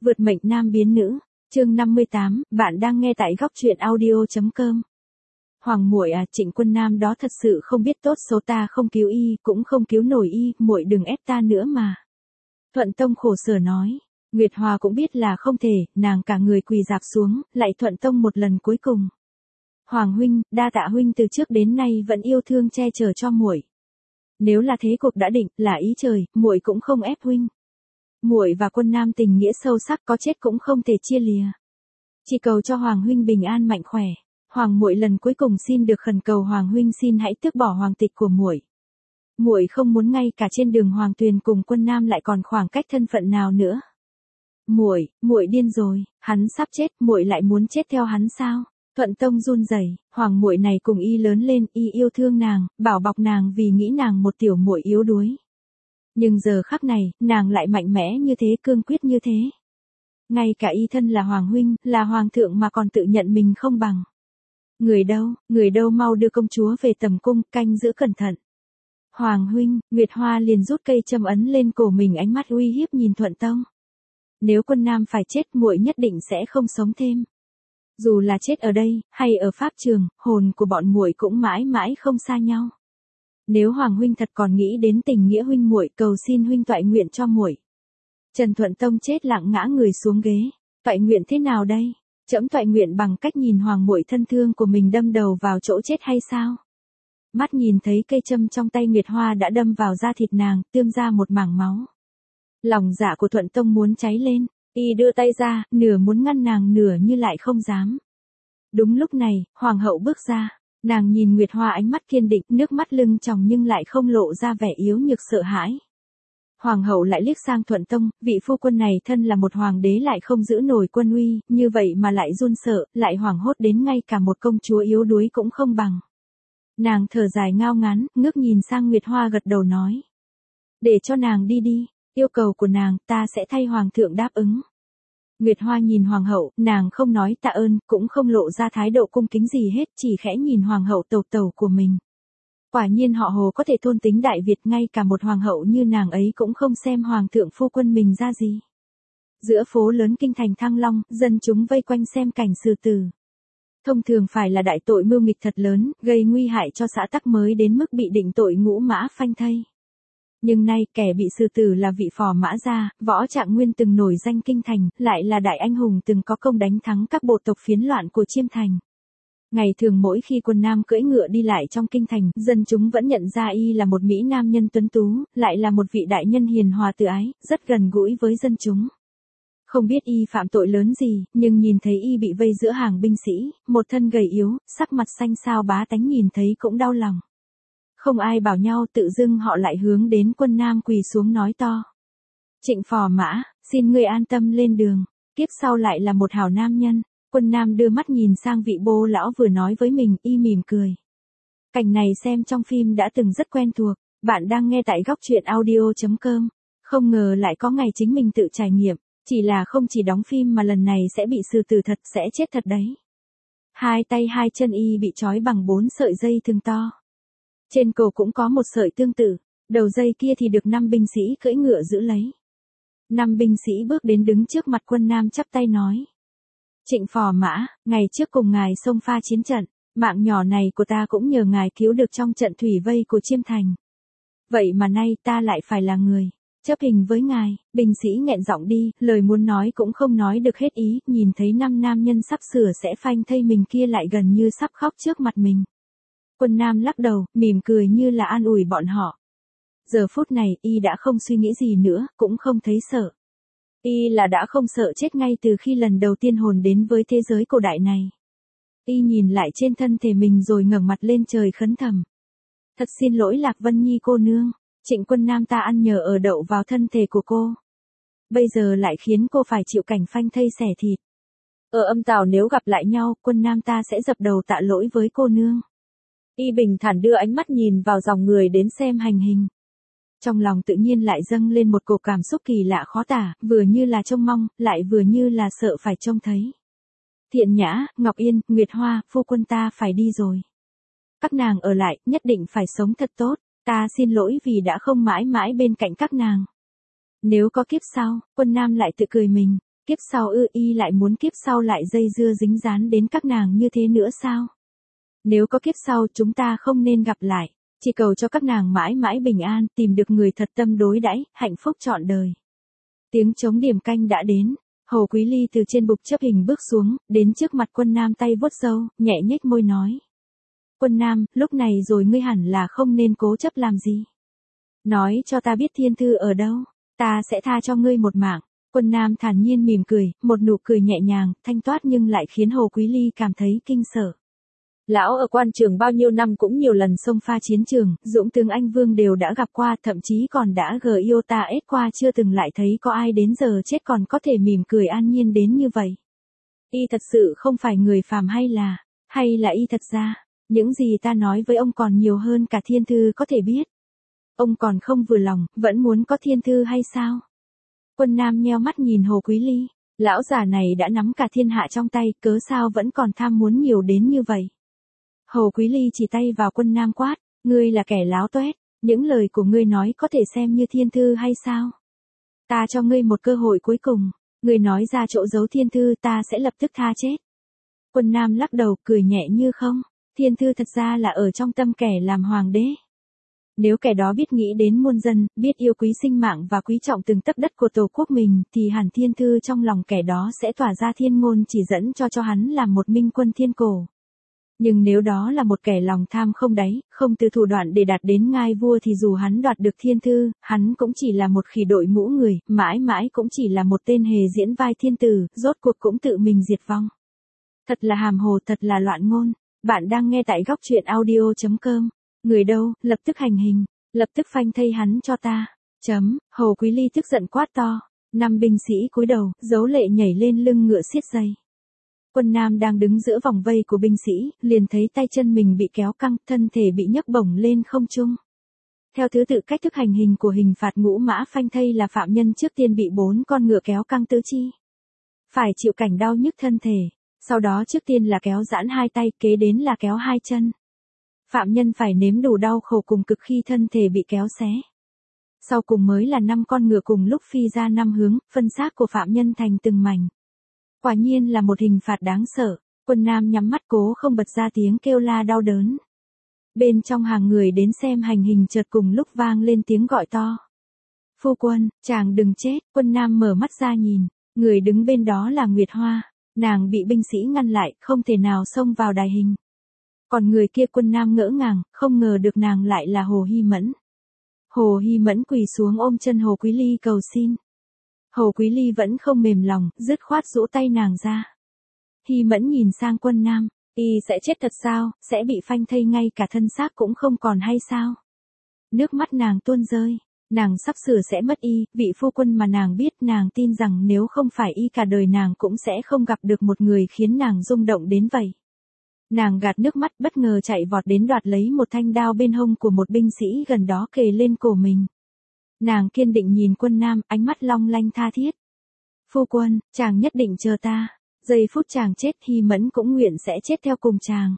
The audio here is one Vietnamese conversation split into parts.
Vượt mệnh nam biến nữ, chương 58, bạn đang nghe tại góc truyện audio.com. Hoàng muội à, Trịnh Quân Nam đó thật sự không biết tốt xấu, ta không cứu y, cũng không cứu nổi y, muội đừng ép ta nữa mà. Thuận Tông khổ sở nói. Nguyệt Hoa cũng biết là không thể, nàng cả người quỳ dạp xuống, lại Thuận Tông một lần cuối cùng. Hoàng huynh, đa tạ huynh từ trước đến nay vẫn yêu thương che chở cho muội. Nếu là thế cục đã định, là ý trời, muội cũng không ép huynh. Muội và Quân Nam tình nghĩa sâu sắc, có chết cũng không thể chia lìa. Chỉ cầu cho Hoàng huynh bình an mạnh khỏe. Hoàng muội lần cuối cùng xin được khẩn cầu Hoàng huynh xin hãy tước bỏ hoàng tịch của muội. Muội không muốn ngay cả trên đường Hoàng Tuyền cùng Quân Nam lại còn khoảng cách thân phận nào nữa. Muội điên rồi, hắn sắp chết, muội lại muốn chết theo hắn sao? Thuận Tông run rẩy, Hoàng muội này cùng y lớn lên, y yêu thương nàng, bảo bọc nàng vì nghĩ nàng một tiểu muội yếu đuối. Nhưng giờ khắc này, nàng lại mạnh mẽ như thế, cương quyết như thế. Ngay cả y thân là Hoàng huynh, là Hoàng thượng mà còn tự nhận mình không bằng. Người đâu mau đưa công chúa về tầm cung, canh giữ cẩn thận. Hoàng huynh, Nguyệt Hoa liền rút cây châm ấn lên cổ mình, ánh mắt uy hiếp nhìn Thuận Tông. Nếu Quân Nam phải chết, muội nhất định sẽ không sống thêm. Dù là chết ở đây, hay ở pháp trường, hồn của bọn muội cũng mãi mãi không xa nhau. Nếu Hoàng huynh thật còn nghĩ đến tình nghĩa huynh muội, cầu xin huynh toại nguyện cho muội. Trần Thuận Tông chết lặng ngã người xuống ghế. Toại nguyện thế nào đây? Trẫm toại nguyện bằng cách nhìn Hoàng muội thân thương của mình đâm đầu vào chỗ chết hay sao? Mắt nhìn thấy cây châm trong tay Nguyệt Hoa đã đâm vào da thịt nàng, tươm ra một mảng máu. Lòng dạ của Thuận Tông muốn cháy lên, y đưa tay ra, nửa muốn ngăn nàng, nửa như lại không dám. Đúng lúc này, Hoàng hậu bước ra. Nàng nhìn Nguyệt Hoa ánh mắt kiên định, nước mắt lưng tròng nhưng lại không lộ ra vẻ yếu nhược sợ hãi. Hoàng hậu lại liếc sang Thuận Tông, vị phu quân này thân là một hoàng đế lại không giữ nổi quân uy, như vậy mà lại run sợ, lại hoảng hốt đến ngay cả một công chúa yếu đuối cũng không bằng. Nàng thở dài ngao ngán, ngước nhìn sang Nguyệt Hoa gật đầu nói. Để cho nàng đi đi, yêu cầu của nàng, ta sẽ thay hoàng thượng đáp ứng. Nguyệt Hoa nhìn hoàng hậu, nàng không nói tạ ơn, cũng không lộ ra thái độ cung kính gì hết, chỉ khẽ nhìn hoàng hậu tầu tầu của mình. Quả nhiên họ Hồ có thể thôn tính Đại Việt, ngay cả một hoàng hậu như nàng ấy cũng không xem hoàng thượng phu quân mình ra gì. Giữa phố lớn kinh thành Thăng Long, dân chúng vây quanh xem cảnh xử tử. Thông thường phải là đại tội mưu nghịch thật lớn, gây nguy hại cho xã tắc mới đến mức bị định tội ngũ mã phanh thây. Nhưng nay kẻ bị xử tử là vị Phò Mã Gia, Võ Trạng Nguyên từng nổi danh kinh thành, lại là đại anh hùng từng có công đánh thắng các bộ tộc phiến loạn của Chiêm Thành. Ngày thường mỗi khi Quân Nam cưỡi ngựa đi lại trong kinh thành, dân chúng vẫn nhận ra y là một mỹ nam nhân tuấn tú, lại là một vị đại nhân hiền hòa từ ái, rất gần gũi với dân chúng. Không biết y phạm tội lớn gì, nhưng nhìn thấy y bị vây giữa hàng binh sĩ, một thân gầy yếu, sắc mặt xanh xao, bá tánh nhìn thấy cũng đau lòng. Không ai bảo nhau, tự dưng họ lại hướng đến Quân Nam quỳ xuống nói to. Trịnh Phò Mã, xin ngươi an tâm lên đường, kiếp sau lại là một hảo nam nhân. Quân Nam đưa mắt nhìn sang vị bô lão vừa nói với mình, y mỉm cười. Cảnh này xem trong phim đã từng rất quen thuộc, bạn đang nghe tại góc truyện audio.com. Không ngờ lại có ngày chính mình tự trải nghiệm, chỉ là không chỉ đóng phim mà lần này sẽ bị xử tử thật, sẽ chết thật đấy. Hai tay hai chân y bị trói bằng 4 sợi dây thừng to. Trên cổ cũng có một sợi tương tự, đầu dây kia thì được 5 binh sĩ cưỡi ngựa giữ lấy. 5 binh sĩ bước đến đứng trước mặt Quân Nam chắp tay nói. Trịnh Phò Mã, ngày trước cùng ngài xông pha chiến trận, mạng nhỏ này của ta cũng nhờ ngài cứu được trong trận thủy vây của Chiêm Thành. Vậy mà nay ta lại phải là người chấp hình với ngài. Binh sĩ nghẹn giọng đi, lời muốn nói cũng không nói được hết ý, nhìn thấy 5 nam nhân sắp sửa sẽ phanh thây mình kia lại gần như sắp khóc trước mặt mình. Quân Nam lắc đầu, mỉm cười như là an ủi bọn họ. Giờ phút này, y đã không suy nghĩ gì nữa, cũng không thấy sợ. Y là đã không sợ chết ngay từ khi lần đầu tiên hồn đến với thế giới cổ đại này. Y nhìn lại trên thân thể mình rồi ngẩng mặt lên trời khấn thầm. Thật xin lỗi Lạc Vân Nhi cô nương, Trịnh Quân Nam ta ăn nhờ ở đậu vào thân thể của cô. Bây giờ lại khiến cô phải chịu cảnh phanh thây xẻ thịt. Ở âm tào nếu gặp lại nhau, Quân Nam ta sẽ dập đầu tạ lỗi với cô nương. Y bình thản đưa ánh mắt nhìn vào dòng người đến xem hành hình. Trong lòng tự nhiên lại dâng lên một cổ cảm xúc kỳ lạ khó tả, vừa như là trông mong, lại vừa như là sợ phải trông thấy. Thiện Nhã, Ngọc Yên, Nguyệt Hoa, phu quân ta phải đi rồi. Các nàng ở lại, nhất định phải sống thật tốt, ta xin lỗi vì đã không mãi mãi bên cạnh các nàng. Nếu có kiếp sau, Quân Nam lại tự cười mình. Kiếp sau ư? Y lại muốn kiếp sau lại dây dưa dính dán đến các nàng như thế nữa sao? Nếu có kiếp sau chúng ta không nên gặp lại, chỉ cầu cho các nàng mãi mãi bình an, tìm được người thật tâm đối đãi, hạnh phúc trọn đời. Tiếng trống điểm canh đã đến, Hồ Quý Ly từ trên bục chấp hình bước xuống, đến trước mặt Quân Nam tay vuốt râu, nhẹ nhếch môi nói. Quân Nam, lúc này rồi ngươi hẳn là không nên cố chấp làm gì. Nói cho ta biết thiên thư ở đâu, ta sẽ tha cho ngươi một mạng. Quân Nam thản nhiên mỉm cười, một nụ cười nhẹ nhàng, thanh toát nhưng lại khiến Hồ Quý Ly cảm thấy kinh sợ. Lão ở quan trường bao nhiêu năm cũng nhiều lần xông pha chiến trường, dũng tướng anh vương đều đã gặp qua, thậm chí còn đã Iota S qua, chưa từng lại thấy có ai đến giờ chết còn có thể mỉm cười an nhiên đến như vậy. Y thật sự không phải người phàm hay là y thật ra, những gì ta nói với ông còn nhiều hơn cả thiên thư có thể biết. Ông còn không vừa lòng, vẫn muốn có thiên thư hay sao? Quân Nam nheo mắt nhìn Hồ Quý Ly, lão già này đã nắm cả thiên hạ trong tay, cớ sao vẫn còn tham muốn nhiều đến như vậy? Hồ Quý Ly chỉ tay vào Quân Nam quát, ngươi là kẻ láo toét, những lời của ngươi nói có thể xem như thiên thư hay sao? Ta cho ngươi một cơ hội cuối cùng, ngươi nói ra chỗ giấu thiên thư ta sẽ lập tức tha chết. Quân Nam lắc đầu cười nhẹ như không, thiên thư thật ra là ở trong tâm kẻ làm hoàng đế. Nếu kẻ đó biết nghĩ đến muôn dân, biết yêu quý sinh mạng và quý trọng từng tấc đất của tổ quốc mình, thì hẳn thiên thư trong lòng kẻ đó sẽ tỏa ra thiên ngôn chỉ dẫn cho hắn làm một minh quân thiên cổ. Nhưng nếu đó là một kẻ lòng tham không đáy, không từ thủ đoạn để đạt đến ngai vua thì dù hắn đoạt được thiên thư, hắn cũng chỉ là một khỉ đội mũ người, mãi mãi cũng chỉ là một tên hề diễn vai thiên tử, rốt cuộc cũng tự mình diệt vong. Thật là hàm hồ, thật là loạn ngôn. Bạn đang nghe tại góc truyện audio.com. Người đâu, lập tức hành hình, lập tức phanh thây hắn cho ta. Hồ Quý Ly tức giận quát to. 5 binh sĩ cúi đầu, dấu lệ nhảy lên lưng ngựa siết dây. Quân Nam đang đứng giữa vòng vây của binh sĩ, liền thấy tay chân mình bị kéo căng, thân thể bị nhấc bổng lên không trung. Theo thứ tự cách thức hành hình của hình phạt ngũ mã phanh thây là phạm nhân trước tiên bị 4 con ngựa kéo căng tứ chi. Phải chịu cảnh đau nhức thân thể, sau đó trước tiên là kéo giãn 2 tay, kế đến là kéo 2 chân. Phạm nhân phải nếm đủ đau khổ cùng cực khi thân thể bị kéo xé. Sau cùng mới là 5 con ngựa cùng lúc phi ra 5 hướng, phân xác của phạm nhân thành từng mảnh. Quả nhiên là một hình phạt đáng sợ. Quân Nam nhắm mắt cố không bật ra tiếng kêu la đau đớn. Bên trong hàng người đến xem hành hình chợt cùng lúc vang lên tiếng gọi to. Phu quân, chàng đừng chết. Quân Nam mở mắt ra nhìn, người đứng bên đó là Nguyệt Hoa. Nàng bị binh sĩ ngăn lại, không thể nào xông vào đài hình. Còn người kia Quân Nam ngỡ ngàng, không ngờ được nàng lại là Hồ Hy Mẫn. Hồ Hy Mẫn quỳ xuống ôm chân Hồ Quý Ly cầu xin. Hồ Quý Ly vẫn không mềm lòng, dứt khoát giũ tay nàng ra. Hy Mẫn nhìn sang Quân Nam, y sẽ chết thật sao, sẽ bị phanh thây ngay cả thân xác cũng không còn hay sao? Nước mắt nàng tuôn rơi, nàng sắp sửa sẽ mất y, vị phu quân mà nàng biết, nàng tin rằng nếu không phải y cả đời nàng cũng sẽ không gặp được một người khiến nàng rung động đến vậy. Nàng gạt nước mắt bất ngờ chạy vọt đến đoạt lấy một thanh đao bên hông của một binh sĩ gần đó kề lên cổ mình. Nàng kiên định nhìn Quân Nam, ánh mắt long lanh tha thiết. Phu quân, chàng nhất định chờ ta. Giây phút chàng chết Hy Mẫn cũng nguyện sẽ chết theo cùng chàng.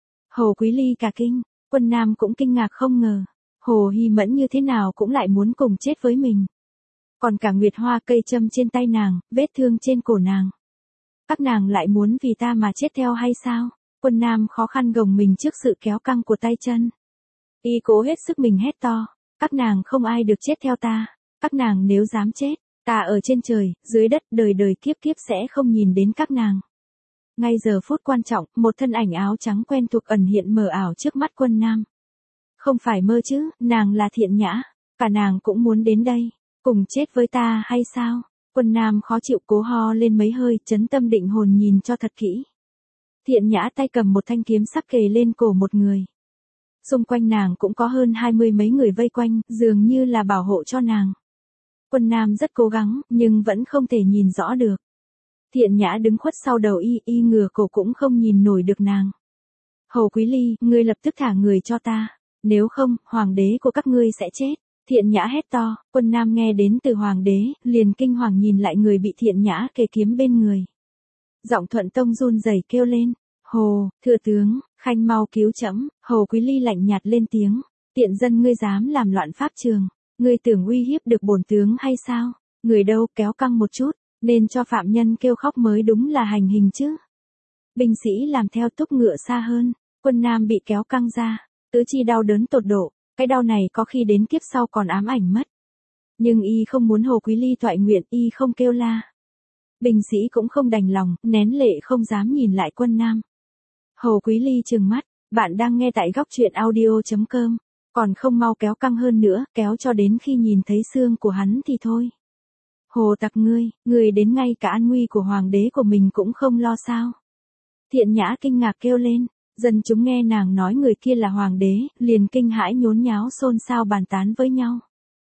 Hồ Quý Ly cả kinh, Quân Nam cũng kinh ngạc không ngờ. Hồ Hy Mẫn như thế nào cũng lại muốn cùng chết với mình. Còn cả Nguyệt Hoa cây châm trên tay nàng, vết thương trên cổ nàng. Các nàng lại muốn vì ta mà chết theo hay sao? Quân Nam khó khăn gồng mình trước sự kéo căng của tay chân. Y cố hết sức mình hét to. Các nàng không ai được chết theo ta. Các nàng nếu dám chết, ta ở trên trời, dưới đất, đời đời kiếp kiếp sẽ không nhìn đến các nàng. Ngay giờ phút quan trọng, một thân ảnh áo trắng quen thuộc ẩn hiện mờ ảo trước mắt Quân Nam. Không phải mơ chứ, nàng là Thiện Nhã. Cả nàng cũng muốn đến đây, cùng chết với ta hay sao? Quân Nam khó chịu cố ho lên mấy hơi, trấn tâm định hồn nhìn cho thật kỹ. Thiện Nhã tay cầm một thanh kiếm sắc kề lên cổ một người. Xung quanh nàng cũng có hơn 20 mấy người vây quanh, dường như là bảo hộ cho nàng. Quân Nam rất cố gắng, nhưng vẫn không thể nhìn rõ được. Thiện Nhã đứng khuất sau đầu y ngửa cổ cũng không nhìn nổi được nàng. Hồ Quý Ly, ngươi lập tức thả người cho ta. Nếu không, hoàng đế của các ngươi sẽ chết. Thiện Nhã hét to, Quân Nam nghe đến từ hoàng đế, liền kinh hoàng nhìn lại người bị Thiện Nhã kề kiếm bên người. Giọng Thuận Tông run rẩy kêu lên, Hồ, thừa tướng, khanh mau cứu trẫm. Hồ Quý Ly lạnh nhạt lên tiếng, tiện dân ngươi dám làm loạn pháp trường, ngươi tưởng uy hiếp được bổn tướng hay sao? Người đâu, kéo căng một chút, Nên cho phạm nhân kêu khóc mới đúng là hành hình chứ. Binh sĩ làm theo thúc ngựa xa hơn, Quân Nam bị kéo căng ra, tứ chi đau đớn tột độ, cái đau này có khi đến kiếp sau còn ám ảnh mất. Nhưng y không muốn Hồ Quý Ly toại nguyện, y không kêu la. Binh sĩ cũng không đành lòng, nén lệ không dám nhìn lại Quân Nam. Hồ Quý Ly trừng mắt, bạn đang nghe tại góc truyện audio.com, còn không mau kéo căng hơn nữa, kéo cho đến khi nhìn thấy xương của hắn thì thôi. Hồ tặc ngươi đến ngay cả an nguy của hoàng đế của mình cũng không lo sao. Thiện Nhã kinh ngạc kêu lên, dân chúng nghe nàng nói người kia là hoàng đế, liền kinh hãi nhốn nháo xôn xao bàn tán với nhau.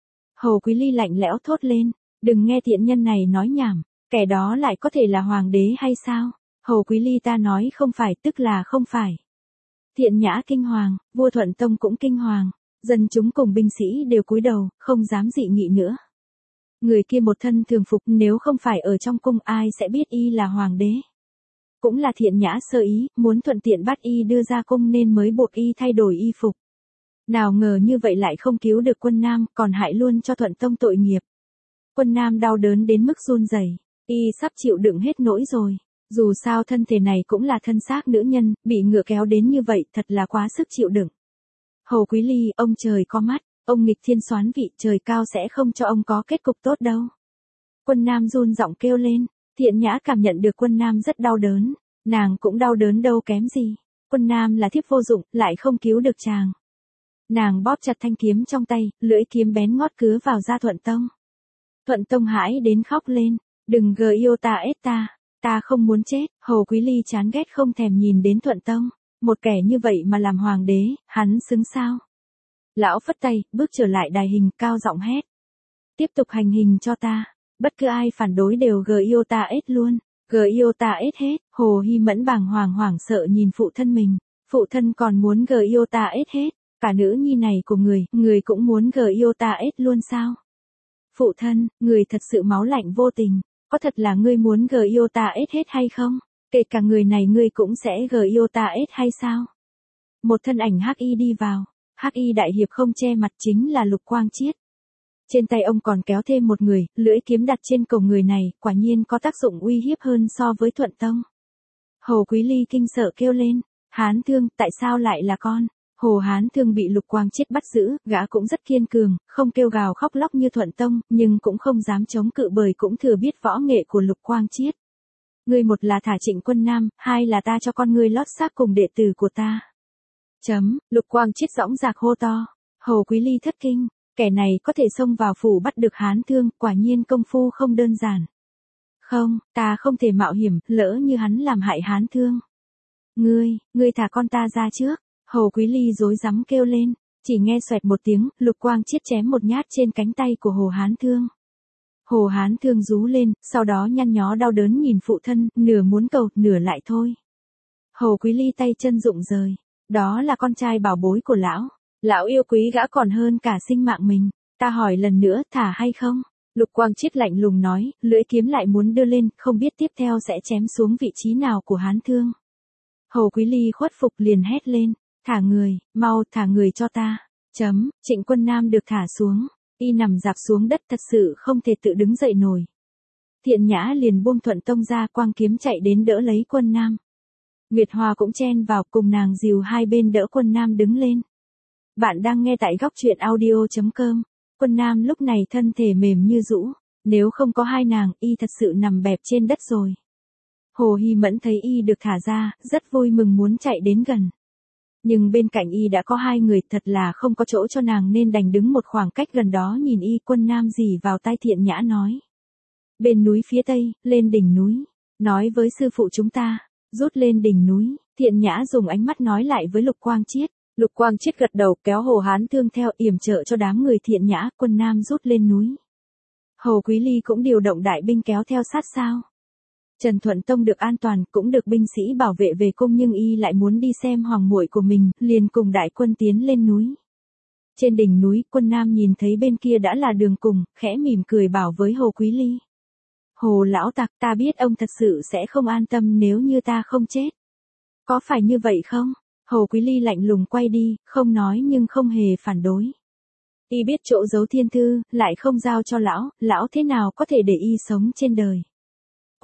Hồ Quý Ly lạnh lẽo thốt lên, đừng nghe tiện nhân này nói nhảm, kẻ đó lại có thể là hoàng đế hay sao? Hồ Quý Ly ta nói không phải tức là không phải. Thiện Nhã kinh hoàng, vua Thuận Tông cũng kinh hoàng, dân chúng cùng binh sĩ đều cúi đầu, không dám dị nghị nữa. Người kia một thân thường phục, nếu không phải ở trong cung ai sẽ biết y là hoàng đế. Cũng là Thiện Nhã sơ ý, muốn thuận tiện bắt y đưa ra cung nên mới buộc y thay đổi y phục. Nào ngờ như vậy lại không cứu được Quân Nam, còn hại luôn cho Thuận Tông tội nghiệp. Quân Nam đau đớn đến mức run rẩy, y sắp chịu đựng hết nỗi rồi. Dù sao thân thể này cũng là thân xác nữ nhân, bị ngựa kéo đến như vậy thật là quá sức chịu đựng. Hồ Quý Ly, ông trời có mắt, ông nghịch thiên soán vị, trời cao sẽ không cho ông có kết cục tốt đâu. Quân Nam run giọng kêu lên, Thiện Nhã cảm nhận được Quân Nam rất đau đớn, nàng cũng đau đớn đâu kém gì. Quân Nam là thiếp vô dụng, lại không cứu được chàng. Nàng bóp chặt thanh kiếm trong tay, lưỡi kiếm bén ngót cứa vào da Thuận Tông. Thuận Tông hãi đến khóc lên, đừng gờ yêu ta ết ta không muốn chết. Hồ Quý Ly chán ghét không thèm nhìn đến Thuận Tông, một kẻ như vậy mà làm hoàng đế, hắn xứng sao? Lão phất tay, bước trở lại đài hình, cao giọng hét. Tiếp tục hành hình cho ta, bất cứ ai phản đối đều gờ yêu ta ết luôn, gờ yêu ta ết hết. Hồ Hy Mẫn bàng hoàng hoảng sợ nhìn phụ thân mình, phụ thân còn muốn gờ yêu ta ết hết, cả nữ nhi này của người cũng muốn gờ yêu ta ết luôn sao? Phụ thân, người thật sự máu lạnh vô tình, có thật là ngươi muốn gờ yêu ta ết hết hay không? Kể cả người này ngươi cũng sẽ gờ yêu ta ết hay sao? Một thân ảnh hắc y đi vào, hắc y đại hiệp không che mặt chính là Lục Quang Chiết. Trên tay ông còn kéo thêm một người, lưỡi kiếm đặt trên cổ người này, quả nhiên có tác dụng uy hiếp hơn so với Thuận Tông. Hồ Quý Ly kinh sợ kêu lên, Hán Thương, tại sao lại là con? Hồ Hán Thương bị Lục Quang Chiết bắt giữ, gã cũng rất kiên cường, không kêu gào khóc lóc như Thuận Tông, nhưng cũng không dám chống cự bởi cũng thừa biết võ nghệ của Lục Quang Chiết. Ngươi một là thả Trịnh Quân Nam, hai là ta cho con ngươi lót xác cùng đệ tử của ta. Lục Quang Chiết dõng dạc hô to. Hồ Quý Ly thất kinh, kẻ này có thể xông vào phủ bắt được Hán Thương, quả nhiên công phu không đơn giản. Không, ta không thể mạo hiểm, lỡ như hắn làm hại Hán Thương. Ngươi thả con ta ra trước. Hồ Quý Ly rối rắm kêu lên, chỉ nghe xoẹt một tiếng, Lục Quang Chiết chém một nhát trên cánh tay của Hồ Hán Thương. Hồ Hán Thương rú lên, sau đó nhăn nhó đau đớn nhìn phụ thân, nửa muốn cầu, nửa lại thôi. Hồ Quý Ly tay chân rụng rời, đó là con trai bảo bối của lão yêu quý gã còn hơn cả sinh mạng mình, ta hỏi lần nữa, thả hay không? Lục Quang Chiết lạnh lùng nói, lưỡi kiếm lại muốn đưa lên, không biết tiếp theo sẽ chém xuống vị trí nào của Hán Thương. Hồ Quý Ly khuất phục liền hét lên, thả người, mau thả người cho ta. Trịnh Quân Nam được thả xuống, y nằm rạp xuống đất thật sự không thể tự đứng dậy nổi. Thiện Nhã liền buông Thuận Tông ra, quang kiếm chạy đến đỡ lấy Quân Nam. Nguyệt Hoa cũng chen vào cùng nàng dìu hai bên đỡ Quân Nam đứng lên. Bạn đang nghe tại góc truyện audio.com. Quân Nam lúc này thân thể mềm như rũ, nếu không có hai nàng, y thật sự nằm bẹp trên đất rồi. Hồ Hy Mẫn thấy y được thả ra, rất vui mừng muốn chạy đến gần. Nhưng bên cạnh y đã có hai người, thật là không có chỗ cho nàng nên đành đứng một khoảng cách gần đó nhìn y. Quân Nam rì vào tai Thiện Nhã nói. Bên núi phía tây, lên đỉnh núi, nói với sư phụ chúng ta, rút lên đỉnh núi. Thiện Nhã dùng ánh mắt nói lại với Lục Quang Chiết. Lục Quang Chiết gật đầu kéo Hồ Hán Thương theo, yểm trợ cho đám người Thiện Nhã. Quân Nam rút lên núi. Hồ Quý Ly cũng điều động đại binh kéo theo sát sao. Trần Thuận Tông được an toàn, cũng được binh sĩ bảo vệ về cung, nhưng y lại muốn đi xem hoàng muội của mình, liền cùng đại quân tiến lên núi. Trên đỉnh núi, Quân Nam nhìn thấy bên kia đã là Đường Cùng, khẽ mỉm cười bảo với Hồ Quý Ly. Hồ lão tặc, ta biết ông thật sự sẽ không an tâm nếu như ta không chết. Có phải như vậy không? Hồ Quý Ly lạnh lùng quay đi, không nói nhưng không hề phản đối. Y biết chỗ giấu thiên thư, lại không giao cho lão thế nào có thể để y sống trên đời.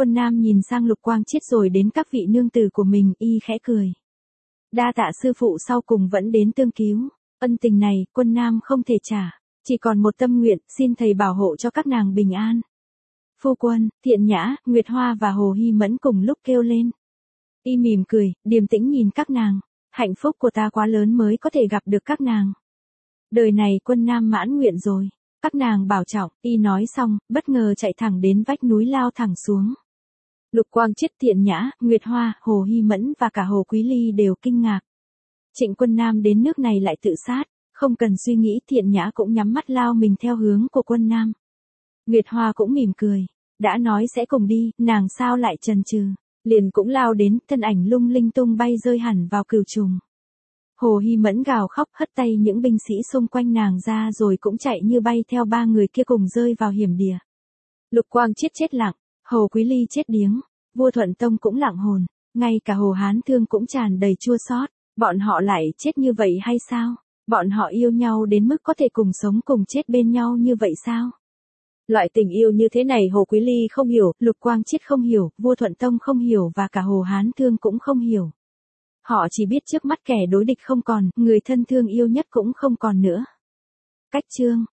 Quân Nam nhìn sang Lục Quang Chiết rồi đến các vị nương tử của mình, y khẽ cười. Đa tạ sư phụ sau cùng vẫn đến tương cứu, ân tình này Quân Nam không thể trả, chỉ còn một tâm nguyện, xin thầy bảo hộ cho các nàng bình an. Phu quân, Thiện Nhã, Nguyệt Hoa và Hồ Hy Mẫn cùng lúc kêu lên. Y mỉm cười, điềm tĩnh nhìn các nàng, hạnh phúc của ta quá lớn mới có thể gặp được các nàng. Đời này Quân Nam mãn nguyện rồi, các nàng bảo trọng, y nói xong, bất ngờ chạy thẳng đến vách núi lao thẳng xuống. Lục Quang Chiết, Thiện Nhã, Nguyệt Hoa, Hồ Hy Mẫn và cả Hồ Quý Ly đều kinh ngạc. Trịnh Quân Nam đến nước này lại tự sát, không cần suy nghĩ Thiện Nhã cũng nhắm mắt lao mình theo hướng của Quân Nam. Nguyệt Hoa cũng mỉm cười, đã nói sẽ cùng đi, nàng sao lại chần chừ, liền cũng lao đến, thân ảnh lung linh tung bay rơi hẳn vào cửu trùng. Hồ Hy Mẫn gào khóc hất tay những binh sĩ xung quanh nàng ra rồi cũng chạy như bay theo ba người kia cùng rơi vào hiểm địa. Lục Quang Chiết chết lặng, Hồ Quý Ly chết điếng, vua Thuận Tông cũng lặng hồn, ngay cả Hồ Hán Thương cũng tràn đầy chua xót. Bọn họ lại chết như vậy hay sao? Bọn họ yêu nhau đến mức có thể cùng sống cùng chết bên nhau như vậy sao? Loại tình yêu như thế này Hồ Quý Ly không hiểu, Lục Quang Chiết không hiểu, vua Thuận Tông không hiểu và cả Hồ Hán Thương cũng không hiểu. Họ chỉ biết trước mắt kẻ đối địch không còn, người thân thương yêu nhất cũng không còn nữa. Cách chương